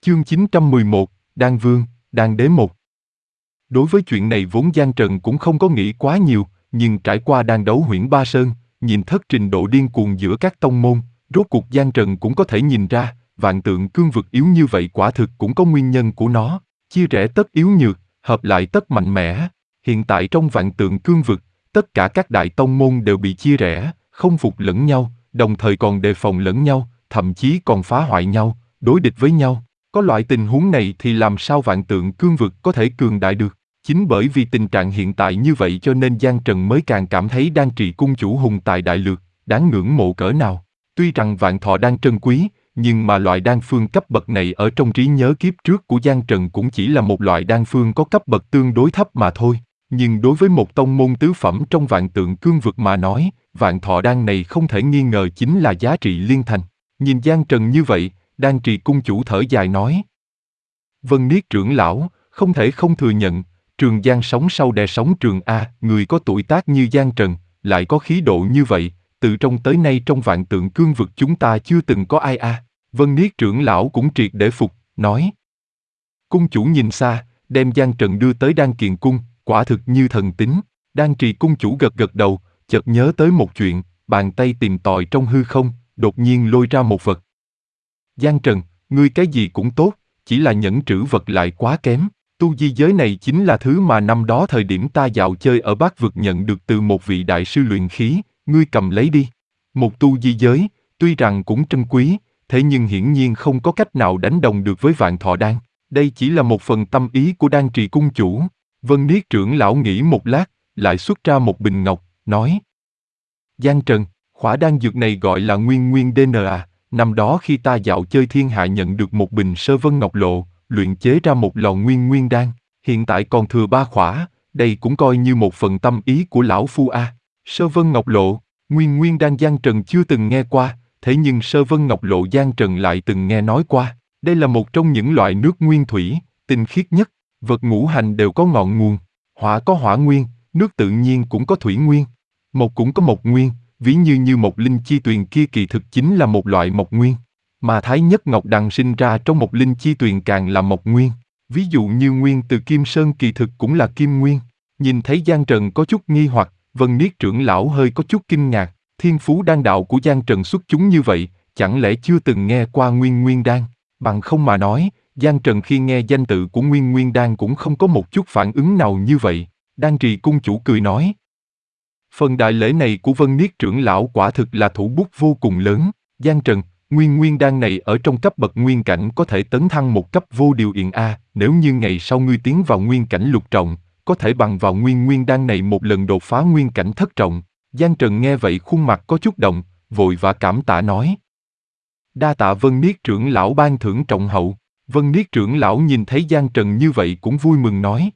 Chương 911, Đan Vương, Đan Đế 1. Đối với chuyện này vốn Giang Trần cũng không có nghĩ quá nhiều, nhưng trải qua đan đấu Huyễn Ba Sơn, nhìn thất trình độ điên cuồng giữa các tông môn, rốt cuộc Giang Trần cũng có thể nhìn ra, vạn tượng cương vực yếu như vậy quả thực cũng có nguyên nhân của nó, chia rẽ tất yếu nhược, hợp lại tất mạnh mẽ. Hiện tại trong vạn tượng cương vực, tất cả các đại tông môn đều bị chia rẽ, không phục lẫn nhau, đồng thời còn đề phòng lẫn nhau, thậm chí còn phá hoại nhau, đối địch với nhau. Có loại tình huống này thì làm sao vạn tượng cương vực có thể cường đại được? Chính bởi vì tình trạng hiện tại như vậy cho nên Giang Trần mới càng cảm thấy đan trì cung chủ hùng tài đại lược, đáng ngưỡng mộ cỡ nào. Tuy rằng vạn thọ đan trân quý, nhưng mà loại đan phương cấp bậc này ở trong trí nhớ kiếp trước của Giang Trần cũng chỉ là một loại đan phương có cấp bậc tương đối thấp mà thôi. Nhưng đối với một tông môn tứ phẩm trong vạn tượng cương vực mà nói, vạn thọ đan này không thể nghi ngờ chính là giá trị liên thành. Nhìn Giang Trần như vậy, đan trì cung chủ thở dài nói. Vân Niết trưởng lão, không thể không thừa nhận, Trường Giang sóng sau đè sóng Trường A, người có tuổi tác như Giang Trần, lại có khí độ như vậy, từ trong tới nay trong vạn tượng cương vực chúng ta chưa từng có ai a. Vân Niết trưởng lão cũng triệt để phục, nói. Cung chủ nhìn xa, đem Giang Trần đưa tới Đan Kiền cung, quả thực như thần tính. Đan trì cung chủ gật gật đầu, chợt nhớ tới một chuyện, bàn tay tìm tòi trong hư không, đột nhiên lôi ra một vật. Giang Trần, ngươi cái gì cũng tốt, chỉ là nhẫn trữ vật lại quá kém. Tu di giới này chính là thứ mà năm đó thời điểm ta dạo chơi ở Bát Vực nhận được từ một vị đại sư luyện khí, ngươi cầm lấy đi. Một tu di giới, tuy rằng cũng trân quý, thế nhưng hiển nhiên không có cách nào đánh đồng được với vạn thọ đan. Đây chỉ là một phần tâm ý của đan trì cung chủ. Vân Niết trưởng lão nghĩ một lát, lại xuất ra một bình ngọc, nói. Giang Trần, khỏa đan dược này gọi là Nguyên Nguyên DNA. Năm đó khi ta dạo chơi thiên hạ nhận được một bình sơ vân ngọc lộ, luyện chế ra một lò Nguyên Nguyên đan, hiện tại còn thừa 3 khỏa, đây cũng coi như một phần tâm ý của lão phu a. Sơ vân ngọc lộ, Nguyên Nguyên đan Giang Trần chưa từng nghe qua, thế nhưng sơ vân ngọc lộ Giang Trần lại từng nghe nói qua. Đây là một trong những loại nước nguyên thủy, tinh khiết nhất, vật ngũ hành đều có ngọn nguồn, hỏa có hỏa nguyên, nước tự nhiên cũng có thủy nguyên, mộc cũng có mộc nguyên. Ví như mộc linh chi tuyền kia kỳ thực chính là một loại mộc nguyên, mà Thái Nhất Ngọc Đằng sinh ra trong mộc linh chi tuyền càng là mộc nguyên. Ví dụ như nguyên từ Kim Sơn kỳ thực cũng là kim nguyên. Nhìn thấy Giang Trần có chút nghi hoặc, Vân Niết trưởng lão hơi có chút kinh ngạc, thiên phú đan đạo của Giang Trần xuất chúng như vậy, chẳng lẽ chưa từng nghe qua Nguyên Nguyên đan? Bằng không mà nói, Giang Trần khi nghe danh tự của Nguyên Nguyên đan cũng không có một chút phản ứng nào như vậy. Đan trì cung chủ cười nói. Phần đại lễ này của Vân Niết trưởng lão quả thực là thủ bút vô cùng lớn. Giang Trần, Nguyên Nguyên đan này ở trong cấp bậc nguyên cảnh có thể tấn thăng một cấp vô điều kiện A, nếu như ngày sau ngươi tiến vào nguyên cảnh lục trọng, có thể bằng vào Nguyên Nguyên đan này một lần đột phá nguyên cảnh thất trọng. Giang Trần nghe vậy khuôn mặt có chút động, vội vã cảm tạ nói. Đa tạ Vân Niết trưởng lão ban thưởng trọng hậu. Vân Niết trưởng lão nhìn thấy Giang Trần như vậy cũng vui mừng nói.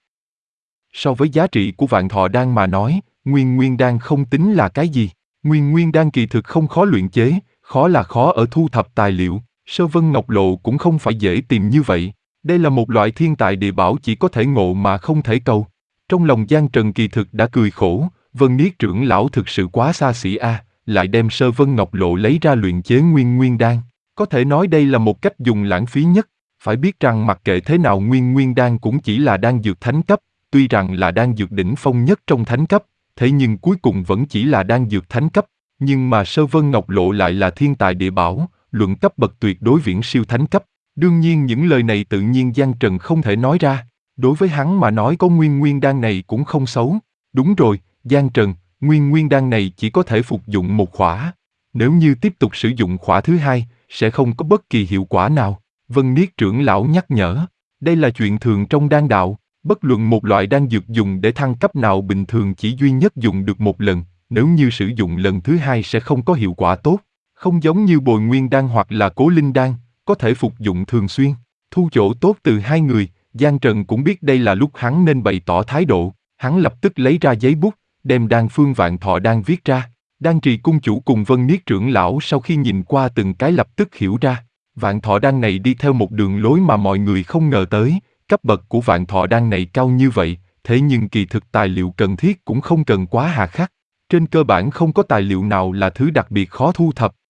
So với giá trị của vạn thọ đan mà nói, Nguyên Nguyên đan không tính là cái gì. Nguyên Nguyên đan kỳ thực không khó luyện chế, khó là khó ở thu thập tài liệu, sơ vân ngọc lộ cũng không phải dễ tìm như vậy. Đây là một loại thiên tài địa bảo chỉ có thể ngộ mà không thể cầu. Trong lòng Giang Trần kỳ thực đã cười khổ, Vân Niết trưởng lão thực sự quá xa xỉ a, lại đem sơ vân ngọc lộ lấy ra luyện chế Nguyên Nguyên đan. Có thể nói đây là một cách dùng lãng phí nhất. Phải biết rằng mặc kệ thế nào Nguyên Nguyên đan cũng chỉ là đan dược thánh cấp, tuy rằng là đan dược đỉnh phong nhất trong thánh cấp, thế nhưng cuối cùng vẫn chỉ là đan dược thánh cấp. Nhưng mà sơ vân ngọc lộ lại là thiên tài địa bảo, luận cấp bậc tuyệt đối viễn siêu thánh cấp. Đương nhiên những lời này tự nhiên Giang Trần không thể nói ra. Đối với hắn mà nói có Nguyên Nguyên đan này cũng không xấu. Đúng rồi, Giang Trần, Nguyên Nguyên đan này chỉ có thể phục dụng một khỏa. Nếu như tiếp tục sử dụng khỏa thứ hai, sẽ không có bất kỳ hiệu quả nào. Vân Niết trưởng lão nhắc nhở. Đây là chuyện thường trong đan đạo. Bất luận một loại đan dược dùng để thăng cấp nào bình thường chỉ duy nhất dùng được một lần, nếu như sử dụng lần thứ hai sẽ không có hiệu quả tốt. Không giống như bồi nguyên đan hoặc là cố linh đan, có thể phục dụng thường xuyên. Thu chỗ tốt từ hai người, Giang Trần cũng biết đây là lúc hắn nên bày tỏ thái độ. Hắn lập tức lấy ra giấy bút, đem đan phương vạn thọ đan viết ra. Đan trì cung chủ cùng Vân Niết trưởng lão sau khi nhìn qua từng cái lập tức hiểu ra. Vạn thọ đan này đi theo một đường lối mà mọi người không ngờ tới. Cấp bậc của vạn thọ đan này cao như vậy, thế nhưng kỳ thực tài liệu cần thiết cũng không cần quá hà khắc. Trên cơ bản không có tài liệu nào là thứ đặc biệt khó thu thập.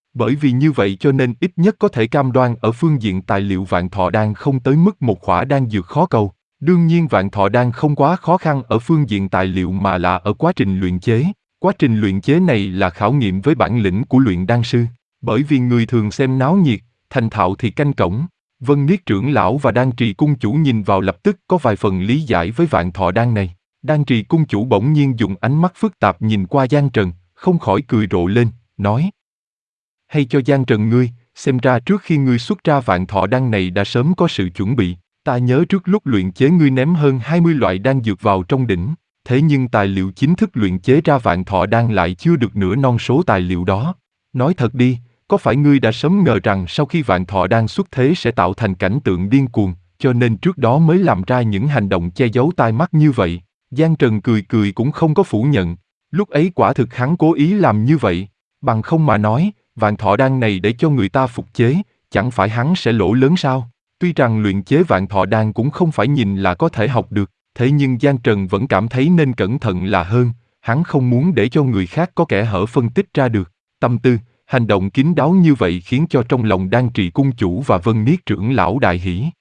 Bởi vì như vậy cho nên ít nhất có thể cam đoan ở phương diện tài liệu vạn thọ đan không tới mức một khỏa đan dược khó cầu. Đương nhiên vạn thọ đan không quá khó khăn ở phương diện tài liệu mà là ở quá trình luyện chế. Quá trình luyện chế này là khảo nghiệm với bản lĩnh của luyện đan sư. Bởi vì người thường xem náo nhiệt, thành thạo thì canh cổng. Vân Niết trưởng lão và Đan Trì cung chủ nhìn vào lập tức có vài phần lý giải với vạn thọ đan này. Đan Trì cung chủ bỗng nhiên dùng ánh mắt phức tạp nhìn qua Giang Trần, không khỏi cười rộ lên, nói: hay cho Giang Trần ngươi, xem ra trước khi ngươi xuất ra vạn thọ đan này đã sớm có sự chuẩn bị. Ta nhớ trước lúc luyện chế ngươi ném hơn 20 loại đan dược vào trong đỉnh, thế nhưng tài liệu chính thức luyện chế ra vạn thọ đan lại chưa được nửa non số tài liệu đó. Nói thật đi, có phải ngươi đã sớm ngờ rằng sau khi vạn thọ đan xuất thế sẽ tạo thành cảnh tượng điên cuồng, cho nên trước đó mới làm ra những hành động che giấu tai mắt như vậy? Giang Trần cười cười cũng không có phủ nhận. Lúc ấy quả thực hắn cố ý làm như vậy. Bằng không mà nói, vạn thọ đan này để cho người ta phục chế, chẳng phải hắn sẽ lỗ lớn sao? Tuy rằng luyện chế vạn thọ đan cũng không phải nhìn là có thể học được, thế nhưng Giang Trần vẫn cảm thấy nên cẩn thận là hơn, hắn không muốn để cho người khác có kẻ hở phân tích ra được. Tâm tư, hành động kín đáo như vậy khiến cho trong lòng Đan Trì cung chủ và Vân Niết trưởng lão đại hỉ.